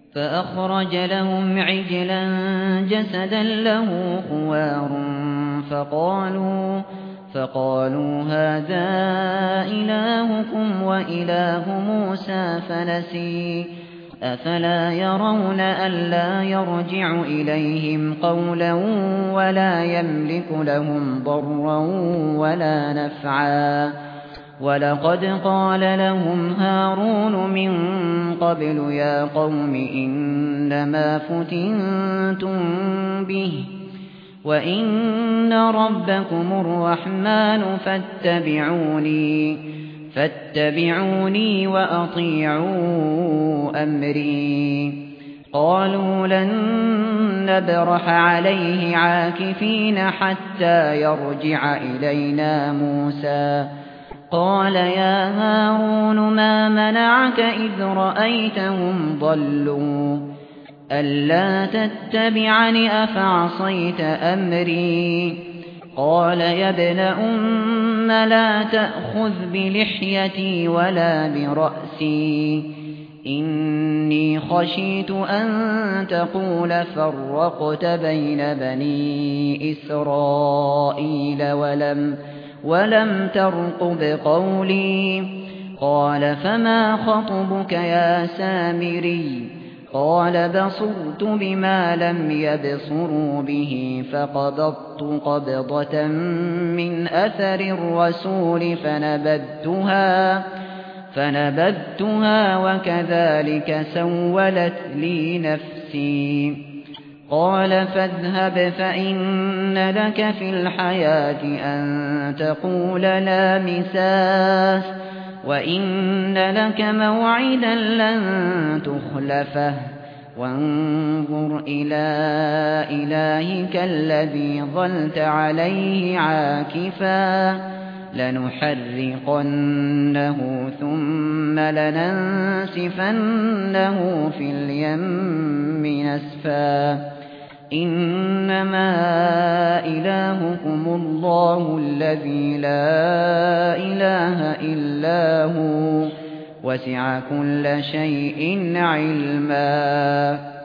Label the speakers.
Speaker 1: فأخرج لهم عجلا جسدا له خوار فقالوا هذا إلهكم وإله موسى فنسي أفلا يرون ألا يرجع إليهم قولا ولا يملك لهم ضرا ولا نفعا ولقد قال لهم هارون من قبل يا قوم إنما فتنتم به وإن ربكم الرحمن فاتبعوني وأطيعوا أمري قالوا لن نبرح عليه عاكفين حتى يرجع إلينا موسى قال يا هارون ما منعك إذ رأيتهم ضلوا ألا تتبعني أفعصيت أمري قال يا ابن أم لا تأخذ بلحيتي ولا برأسي إني خشيت أن تقول فرقت بين بني إسرائيل ولم ترقب قولي قال فما خطبك يا سامري قال بصرت بما لم يبصروا به فقبضت قبضة من أثر الرسول فنبذتها وكذلك سولت لي نفسي قال فاذهب فإن لك في الحياة أن تقول لا مساس وإن لك موعدا لن تخلفه وانظر إلى إلهك الذي ظلت عليه عاكفا لنحرقنه ثم لننسفنه في اليم نسفا إنما إلهكم الله الذي لا إله إلا هو وسع كل شيء علما